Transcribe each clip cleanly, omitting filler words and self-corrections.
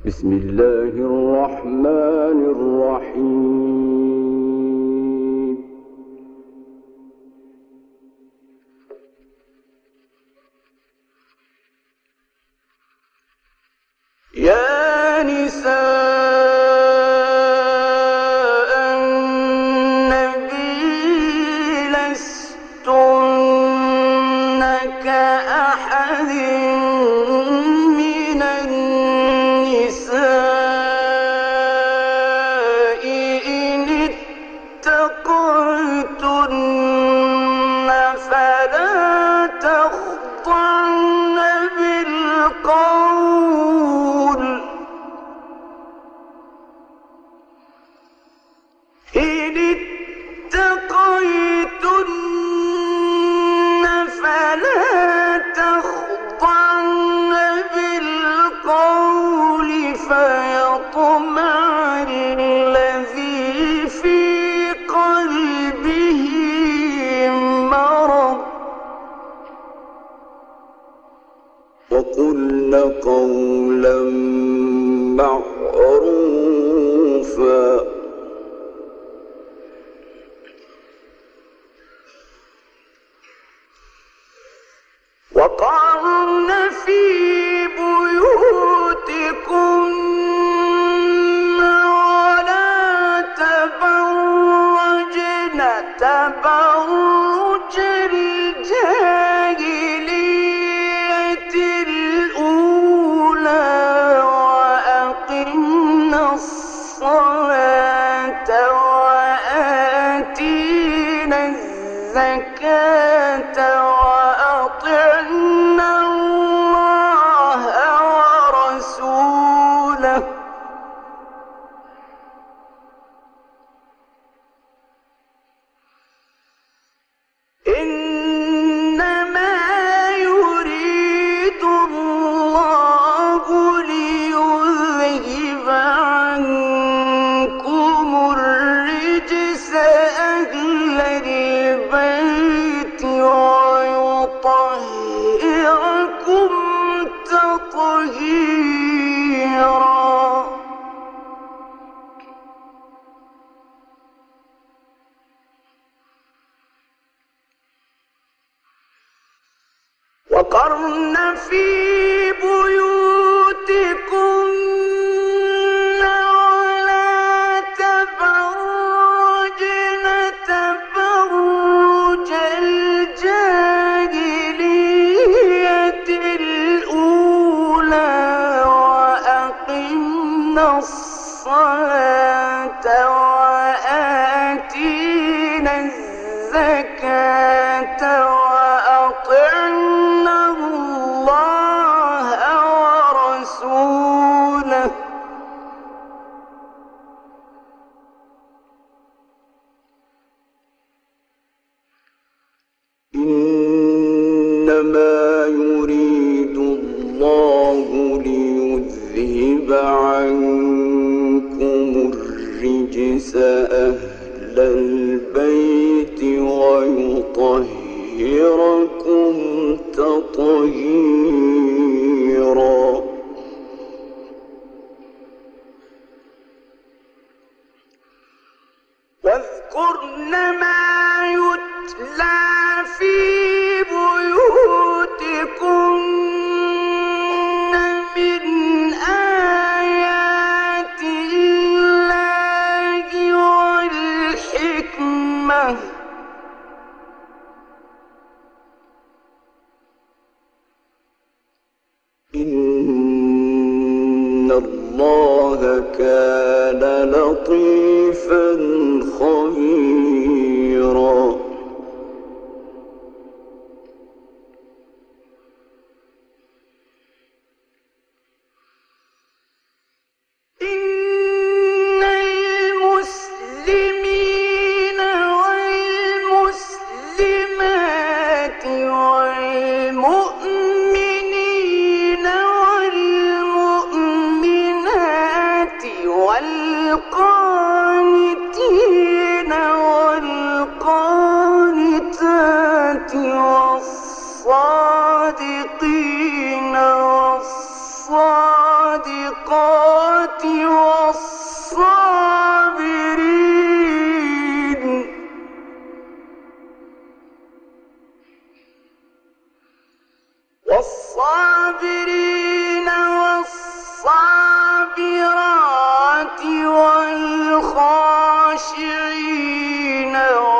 بسم الله الرحمن الرحيم. يا نساء النبي لستن كأحد من النساء إن اتقيتن فلا تخضعن بالقول إن اتقيتن فلا تخضعن بالقول فيطمع الذي في قلبه مرض وقلن قولا معروفا وقرن في بيوتكن ولا تبرجن تبرج الجاهلية الأولى وأقمنا الصلاة وآتينا الزكاة وأطعنا الله ورسوله إنما يريد الله ليذهب عنكم الرجس أهل البيت ويطهركم تطهيرا وقرن في بيوتكن ولا تبرجن تبرج الجاهلية الأولى وأقمنا الصلاة وآتينا الزكاة وأطعنا الله ورسوله إنما يريد الله ليذهب عنكم الرجس أهل البيت ويطهركم تطهيرا واذكرن ما يتلى في بيوتكن من آيات الله والحكمة إن الله كان لطيفا خبيرا إن المسلمين والمسلمات والمؤمنين والمؤمنات والقانتين والقانتات والصابرين والصابرات والخاشعين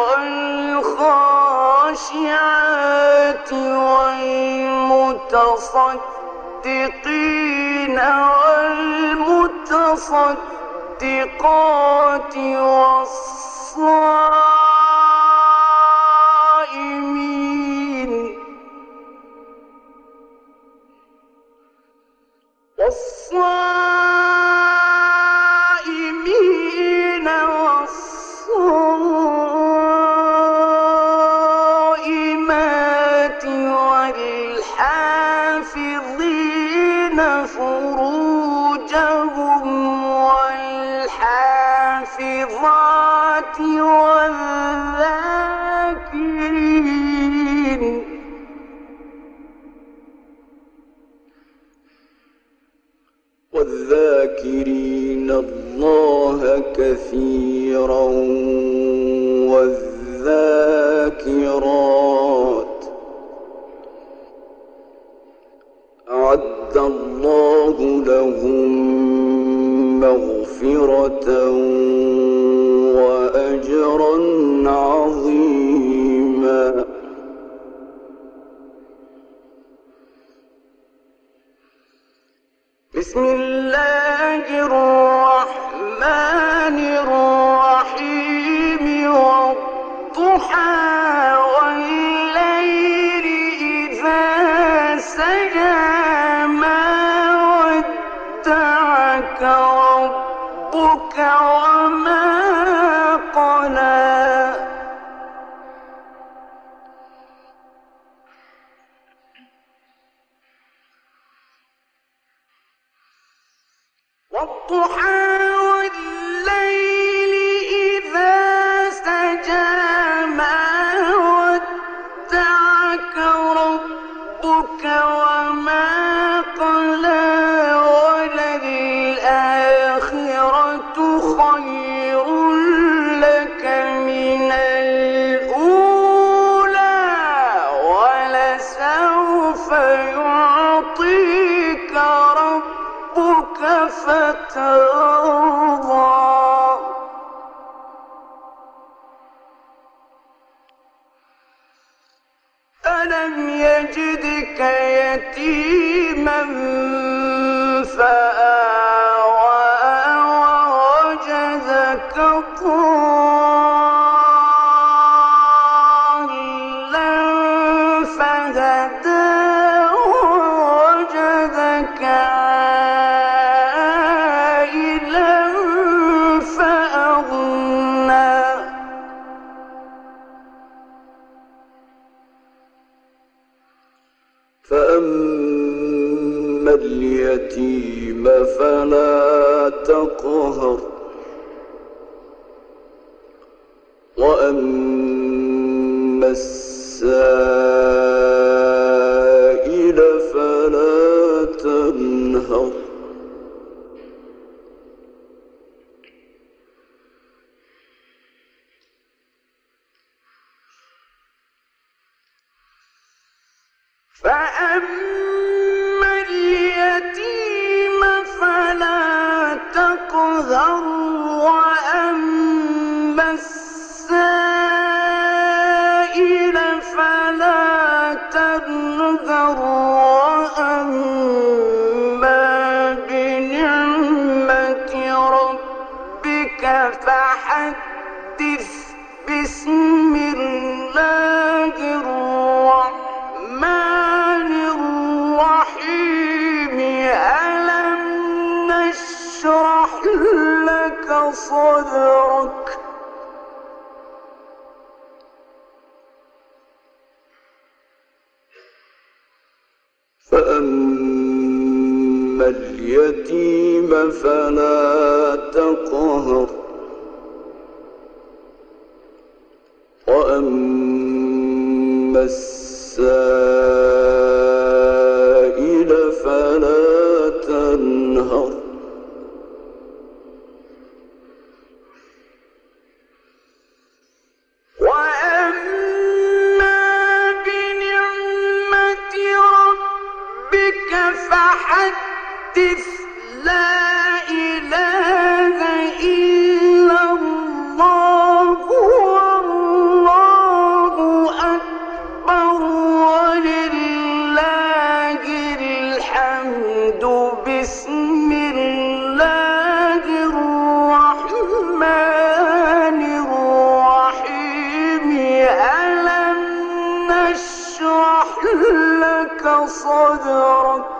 والخاشعات والمتصدقين والمتصدقات والصائمين والصائمات والحافظين فروجهم والحافظات والذاكرين الله كثيرا والذاكرات أعد الله لهم مغفرة وأجرا عظيما. بسم الله الرحمن الرحيم والضحى والليل إذا سجى ما ودعك ربك وما قلى والضحى والليل إذا سجى ما ودعك ربك وما قلى وللآخرة خير لك من الأولى ولسوف يعطيك ربك فترضى. ألم يجدك يتيما فآوى ووجدك ضالا فهدى ووجدك فأما اليتيم فلا تقهر وأما السائل فلا تنهر فأما اليتيم فلا تقهر وأما السائل فلا تنهر وأما بنعمة ربك فحدث. بسم الله الرحمن الرحيم ألم نشرح لك صدرك فأما اليتيم فلا تقهر وأما السائل فلا تنهر وأما بنعمة ربك فحدث لا إله إلا الله والله أكبر ولله الحمد بسم الله الرحمن الرحيم ألم نشرح لك صدرك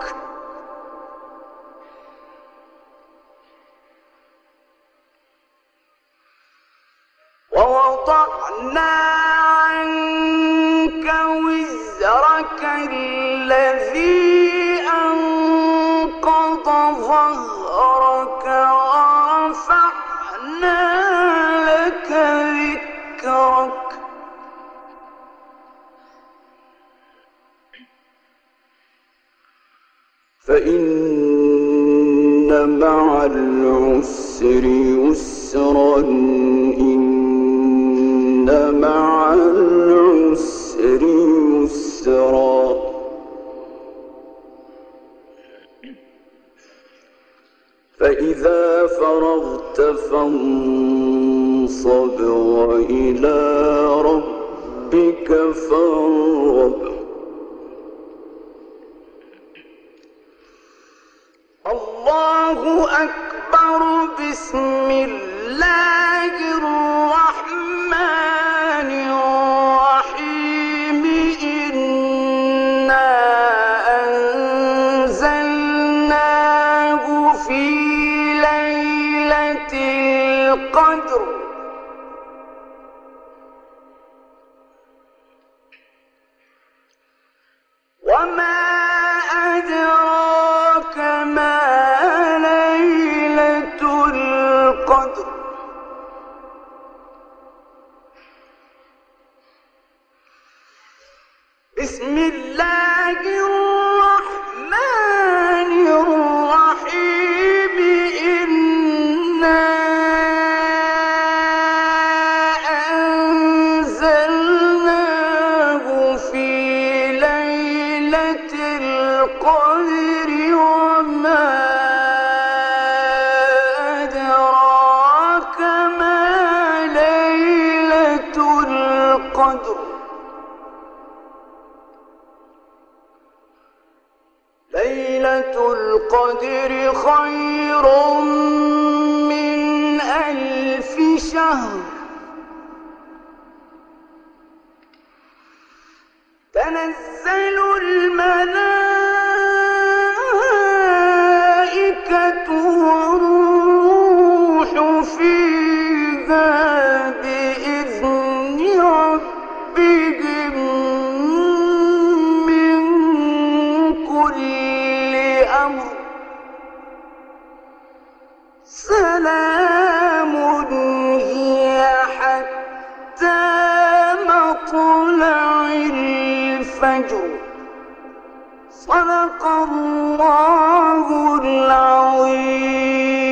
ووضعنا عنك وزرك الذي أنقض ظهرك ورفعنا لك ذكرك فإن مع العسر يسرا إن مع العسر يسرا فإذا فرغت فانصب وإلى ربك فارغب الله أكبر بسم الله الرحمن الرحيم إنا أنزلناه في ليلة القدر وما أدراك ما ليلة القدر بسم الله الرحمن الرحيم إنا أنزلناه في ليلة القدر وما أدراك ما ليلة القدر ليلة القدر خير من 1000 شهر تنزل الملائكة والروح فيها بإذن ربهم من كل أمر سلام هي حتى مطلع الفجر صدق الله العظيم.